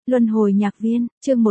Luân hồi nhạc viên, chương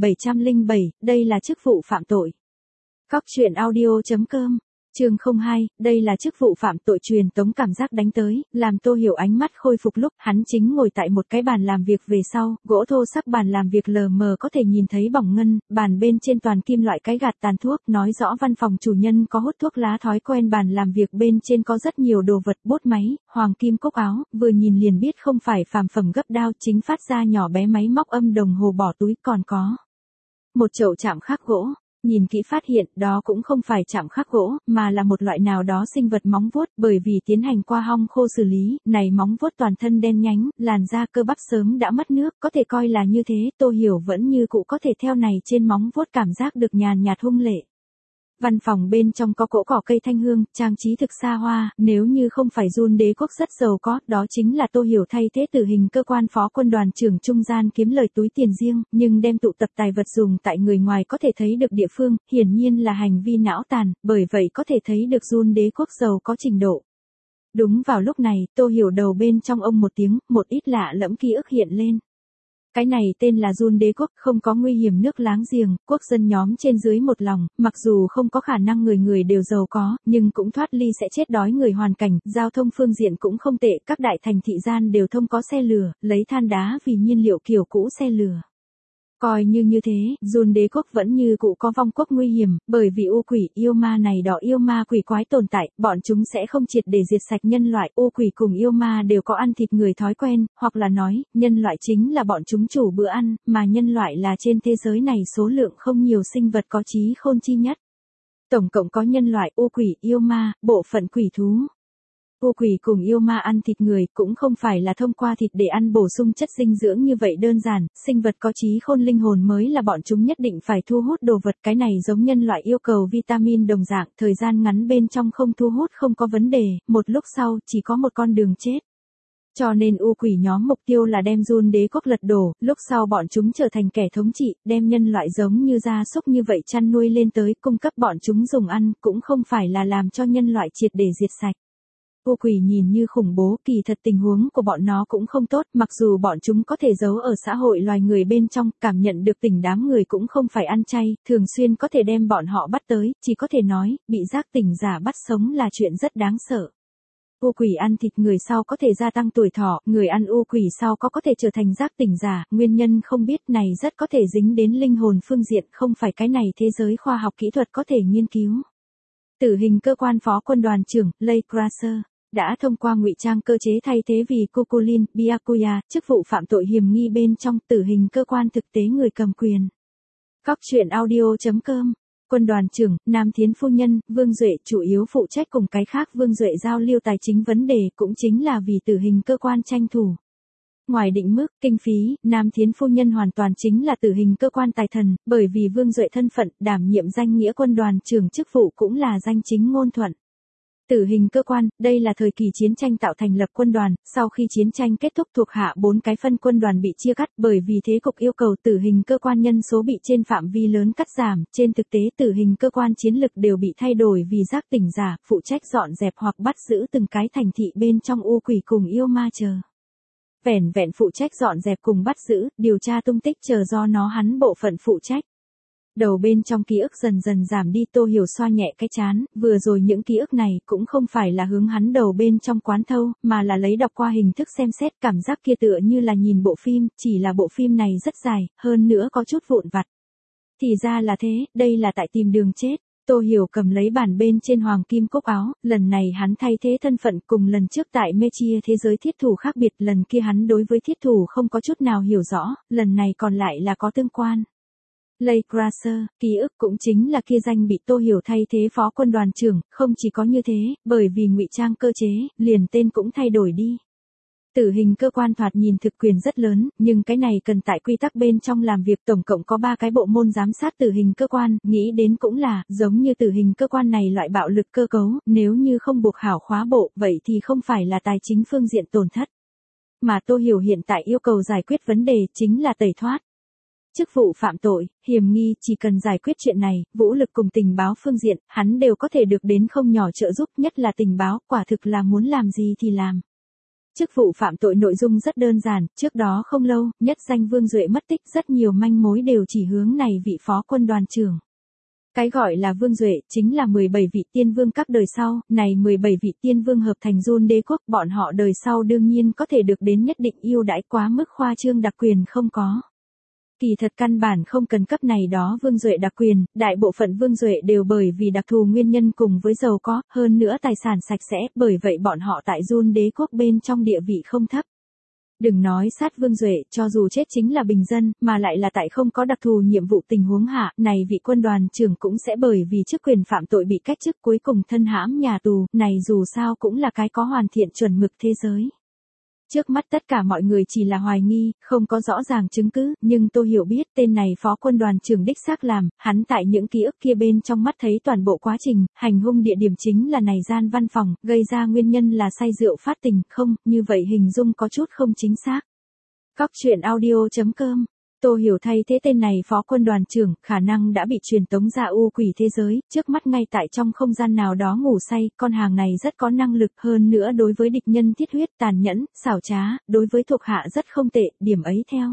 1707, đây là chức vụ phạm tội. Cóc truyện audio.com, chương 02, đây là chức vụ phạm tội. Truyền tống cảm giác đánh tới, làm Tô Hiểu ánh mắt khôi phục lúc hắn chính ngồi tại một cái bàn làm việc về sau, gỗ thô sắc bàn làm việc lờ mờ có thể nhìn thấy bỏng ngân, bàn bên trên toàn kim loại cái gạt tàn thuốc, nói rõ văn phòng chủ nhân có hút thuốc lá thói quen. Bàn làm việc bên trên có rất nhiều đồ vật, bút máy, hoàng kim cúc áo, vừa nhìn liền biết không phải phàm phẩm gấp đao, chính phát ra nhỏ bé máy móc âm đồng hồ bỏ túi, còn có một chậu chạm khắc gỗ. Nhìn kỹ phát hiện, đó cũng không phải chạm khắc gỗ, mà là một loại nào đó sinh vật móng vuốt, bởi vì tiến hành qua hong khô xử lý, này móng vuốt toàn thân đen nhánh, làn da cơ bắp sớm đã mất nước, có thể coi là như thế. Tô Hiểu vẫn như cũ có thể theo này trên móng vuốt cảm giác được nhàn nhạt hung lệ. Văn phòng bên trong có cỗ cỏ cây thanh hương, trang trí thực xa hoa, nếu như không phải Jun đế quốc rất giàu có, đó chính là Tô Hiểu thay thế tử hình cơ quan phó quân đoàn trưởng trung gian kiếm lời túi tiền riêng, nhưng đem tụ tập tài vật dùng tại người ngoài có thể thấy được địa phương, hiển nhiên là hành vi não tàn, bởi vậy có thể thấy được Jun đế quốc giàu có trình độ. Đúng vào lúc này, Tô Hiểu đầu bên trong ông một tiếng, một ít lạ lẫm ký ức hiện lên. Cái này tên là Jun đế quốc, không có nguy hiểm nước láng giềng, quốc dân nhóm trên dưới một lòng, mặc dù không có khả năng người người đều giàu có, nhưng cũng thoát ly sẽ chết đói người hoàn cảnh, giao thông phương diện cũng không tệ, các đại thành thị gian đều thông có xe lửa, lấy than đá vì nhiên liệu kiểu cũ xe lửa. Coi như thế, Jun đế quốc vẫn như cũ có vong quốc nguy hiểm, bởi vì u quỷ yêu ma này đỏ yêu ma quỷ quái tồn tại, bọn chúng sẽ không triệt để diệt sạch nhân loại, u quỷ cùng yêu ma đều có ăn thịt người thói quen, hoặc là nói, nhân loại chính là bọn chúng chủ bữa ăn, mà nhân loại là trên thế giới này số lượng không nhiều sinh vật có trí khôn chi nhất. Tổng cộng có nhân loại, u quỷ, yêu ma, bộ phận quỷ thú. U quỷ cùng yêu ma ăn thịt người cũng không phải là thông qua thịt để ăn bổ sung chất dinh dưỡng như vậy đơn giản, sinh vật có trí khôn linh hồn mới là bọn chúng nhất định phải thu hút đồ vật, cái này giống nhân loại yêu cầu vitamin đồng dạng, thời gian ngắn bên trong không thu hút không có vấn đề, một lúc sau chỉ có một con đường chết. Cho nên u quỷ nhóm mục tiêu là đem Jun đế quốc lật đổ, lúc sau bọn chúng trở thành kẻ thống trị, đem nhân loại giống như gia súc như vậy chăn nuôi lên tới, cung cấp bọn chúng dùng ăn, cũng không phải là làm cho nhân loại triệt để diệt sạch. U quỷ nhìn như khủng bố, kỳ thật tình huống của bọn nó cũng không tốt, mặc dù bọn chúng có thể giấu ở xã hội loài người bên trong, cảm nhận được tình đám người cũng không phải ăn chay, thường xuyên có thể đem bọn họ bắt tới, chỉ có thể nói, bị giác tỉnh giả bắt sống là chuyện rất đáng sợ. U quỷ ăn thịt người sau có thể gia tăng tuổi thọ, người ăn u quỷ sau có thể trở thành giác tỉnh giả, nguyên nhân không biết, này rất có thể dính đến linh hồn phương diện, không phải cái này thế giới khoa học kỹ thuật có thể nghiên cứu. Tử hình cơ quan phó quân đoàn trưởng, Leigh Crusher đã thông qua ngụy trang cơ chế thay thế vì Kukulin, Byakuya, chức vụ phạm tội hiểm nghi bên trong tử hình cơ quan thực tế người cầm quyền. Cóc truyện audio.com, quân đoàn trưởng, Nam Thiến phu nhân, Vương Duệ chủ yếu phụ trách cùng cái khác Vương Duệ giao lưu tài chính vấn đề, cũng chính là vì tử hình cơ quan tranh thủ. Ngoài định mức, kinh phí, Nam Thiến phu nhân hoàn toàn chính là tử hình cơ quan tài thần, bởi vì Vương Duệ thân phận, đảm nhiệm danh nghĩa quân đoàn trưởng chức vụ cũng là danh chính ngôn thuận. Tử hình cơ quan, đây là thời kỳ chiến tranh tạo thành lập quân đoàn, sau khi chiến tranh kết thúc thuộc hạ 4 cái phân quân đoàn bị chia cắt, bởi vì thế cục yêu cầu tử hình cơ quan nhân số bị trên phạm vi lớn cắt giảm, trên thực tế tử hình cơ quan chiến lực đều bị thay đổi vì giác tỉnh giả, phụ trách dọn dẹp hoặc bắt giữ từng cái thành thị bên trong u quỷ cùng yêu ma chờ. Vẻn vẹn phụ trách dọn dẹp cùng bắt giữ, điều tra tung tích chờ do nó hắn bộ phận phụ trách. Đầu bên trong ký ức dần dần giảm đi, Tô Hiểu xoa nhẹ cái trán, vừa rồi những ký ức này cũng không phải là hướng hắn đầu bên trong quán thâu, mà là lấy đọc qua hình thức xem xét, cảm giác kia tựa như là nhìn bộ phim, chỉ là bộ phim này rất dài, hơn nữa có chút vụn vặt. Thì ra là thế, đây là tại tìm đường chết. Tô Hiểu cầm lấy bàn bên trên hoàng kim cúc áo, lần này hắn thay thế thân phận cùng lần trước tại mê chia thế giới thiết thủ khác biệt, lần kia hắn đối với thiết thủ không có chút nào hiểu rõ, lần này còn lại là có tương quan. Leigh Crusher, ký ức cũng chính là kia danh bị Tô Hiểu thay thế phó quân đoàn trưởng, không chỉ có như thế, bởi vì ngụy trang cơ chế, liền tên cũng thay đổi đi. Tử hình cơ quan thoạt nhìn thực quyền rất lớn, nhưng cái này cần tại quy tắc bên trong làm việc, tổng cộng có 3 cái bộ môn giám sát tử hình cơ quan, nghĩ đến cũng là, giống như tử hình cơ quan này loại bạo lực cơ cấu, nếu như không buộc hảo khóa bộ, vậy thì không phải là tài chính phương diện tổn thất. Mà Tô Hiểu hiện tại yêu cầu giải quyết vấn đề chính là tẩy thoát. Chức vụ phạm tội, hiểm nghi, chỉ cần giải quyết chuyện này, vũ lực cùng tình báo phương diện, hắn đều có thể được đến không nhỏ trợ giúp, nhất là tình báo, quả thực là muốn làm gì thì làm. Chức vụ phạm tội nội dung rất đơn giản, trước đó không lâu, nhất danh Vương Duệ mất tích, rất nhiều manh mối đều chỉ hướng này vị phó quân đoàn trưởng. Cái gọi là Vương Duệ, chính là 17 vị tiên vương các đời sau, này 17 vị tiên vương hợp thành Jun đế quốc, bọn họ đời sau đương nhiên có thể được đến nhất định ưu đãi, quá mức khoa trương đặc quyền không có. Kỳ thật căn bản không cần cấp này đó Vương Duệ đặc quyền, đại bộ phận Vương Duệ đều bởi vì đặc thù nguyên nhân cùng với giàu có, hơn nữa tài sản sạch sẽ, bởi vậy bọn họ tại Jun đế quốc bên trong địa vị không thấp. Đừng nói sát Vương Duệ, cho dù chết chính là bình dân, mà lại là tại không có đặc thù nhiệm vụ tình huống hạ, này vị quân đoàn trưởng cũng sẽ bởi vì chức quyền phạm tội bị cách chức, cuối cùng thân hãm nhà tù, này dù sao cũng là cái có hoàn thiện chuẩn mực thế giới. Trước mắt tất cả mọi người chỉ là hoài nghi, không có rõ ràng chứng cứ, nhưng tôi hiểu biết tên này phó quân đoàn trưởng đích xác làm, hắn tại những ký ức kia bên trong mắt thấy toàn bộ quá trình, hành hung địa điểm chính là này gian văn phòng, gây ra nguyên nhân là say rượu phát tình, không, như vậy hình dung có chút không chính xác. Cóc truyện audio.com. Tôi hiểu thay thế tên này phó quân đoàn trưởng, khả năng đã bị truyền tống ra u quỷ thế giới, trước mắt ngay tại trong không gian nào đó ngủ say, con hàng này rất có năng lực, hơn nữa đối với địch nhân thiết huyết tàn nhẫn, xảo trá, đối với thuộc hạ rất không tệ, điểm ấy theo.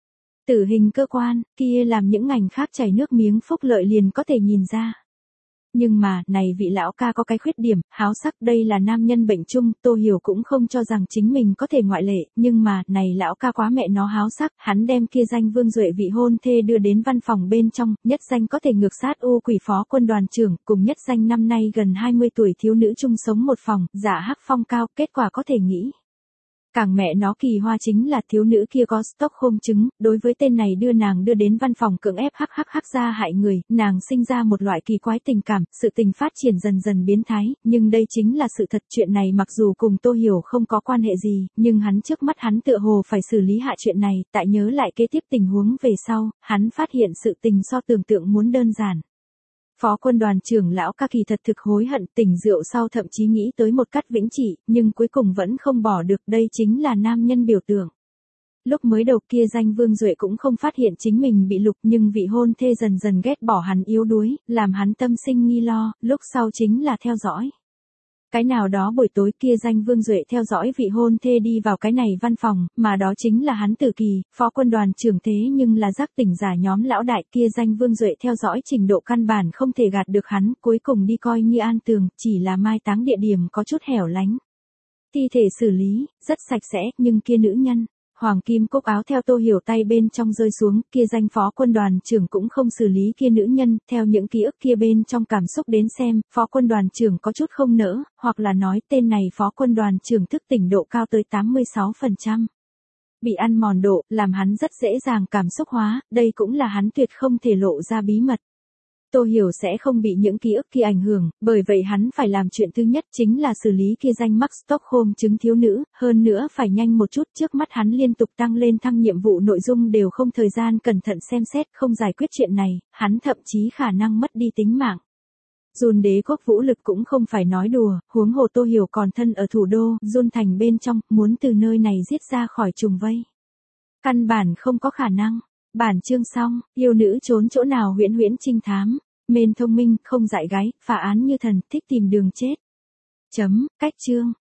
Tử hình cơ quan, kia làm những ngành khác chảy nước miếng phúc lợi liền có thể nhìn ra. Nhưng mà, này vị lão ca có cái khuyết điểm, háo sắc, đây là nam nhân bệnh chung, Tô Hiểu cũng không cho rằng chính mình có thể ngoại lệ, nhưng mà, này lão ca quá mẹ nó háo sắc, hắn đem kia danh Vương Duệ vị hôn thê đưa đến văn phòng bên trong, nhất danh có thể ngược sát u quỷ phó quân đoàn trưởng, cùng nhất danh năm nay gần 20 tuổi thiếu nữ chung sống một phòng, giả hắc phong cao, kết quả có thể nghĩ. Càng mẹ nó kỳ hoa chính là thiếu nữ kia có Stockholm chứng, đối với tên này đưa nàng đưa đến văn phòng cưỡng ép hắc ra hại người, nàng sinh ra một loại kỳ quái tình cảm, sự tình phát triển dần dần biến thái, nhưng đây chính là sự thật, chuyện này mặc dù cùng Tô Hiểu không có quan hệ gì, nhưng hắn trước mắt hắn tựa hồ phải xử lý hạ chuyện này, tại nhớ lại kế tiếp tình huống về sau, hắn phát hiện sự tình so tưởng tượng muốn đơn giản. Phó quân đoàn trưởng lão ca kỳ thật thực hối hận, tỉnh rượu sau thậm chí nghĩ tới một cách vĩnh trị, nhưng cuối cùng vẫn không bỏ được, đây chính là nam nhân biểu tượng. Lúc mới đầu kia danh Vương Duệ cũng không phát hiện chính mình bị lục, nhưng vị hôn thê dần dần ghét bỏ hắn yếu đuối, làm hắn tâm sinh nghi lo, lúc sau chính là theo dõi. Cái nào đó buổi tối kia danh Vương Duệ theo dõi vị hôn thê đi vào cái này văn phòng, mà đó chính là hắn Tử Kỳ, phó quân đoàn trưởng thế nhưng là giác tỉnh giả nhóm lão đại, kia danh Vương Duệ theo dõi trình độ căn bản không thể gạt được hắn, cuối cùng đi coi như an tường, chỉ là mai táng địa điểm có chút hẻo lánh. Thi thể xử lý, rất sạch sẽ, nhưng kia nữ nhân. Hoàng kim cúc áo theo Tô Hiểu tay bên trong rơi xuống, kia danh phó quân đoàn trưởng cũng không xử lý kia nữ nhân, theo những ký ức kia bên trong cảm xúc đến xem, phó quân đoàn trưởng có chút không nỡ, hoặc là nói tên này phó quân đoàn trưởng thức tỉnh độ cao tới 86%. Bị ăn mòn độ, làm hắn rất dễ dàng cảm xúc hóa, đây cũng là hắn tuyệt không thể lộ ra bí mật. Tô Hiểu sẽ không bị những ký ức kia ảnh hưởng, bởi vậy hắn phải làm chuyện thứ nhất chính là xử lý kia danh mắc Stockholm chứng thiếu nữ, hơn nữa phải nhanh một chút, trước mắt hắn liên tục tăng lên thăng nhiệm vụ nội dung đều không thời gian cẩn thận xem xét, không giải quyết chuyện này, hắn thậm chí khả năng mất đi tính mạng. Jun đế quốc vũ lực cũng không phải nói đùa, huống hồ Tô Hiểu còn thân ở thủ đô, Jun thành bên trong, muốn từ nơi này giết ra khỏi trùng vây. Căn bản không có khả năng. Bản chương xong, yêu nữ trốn chỗ nào huyễn huyễn trinh thám, mên thông minh, không dại gái, phá án như thần, thích tìm đường chết. Cách chương.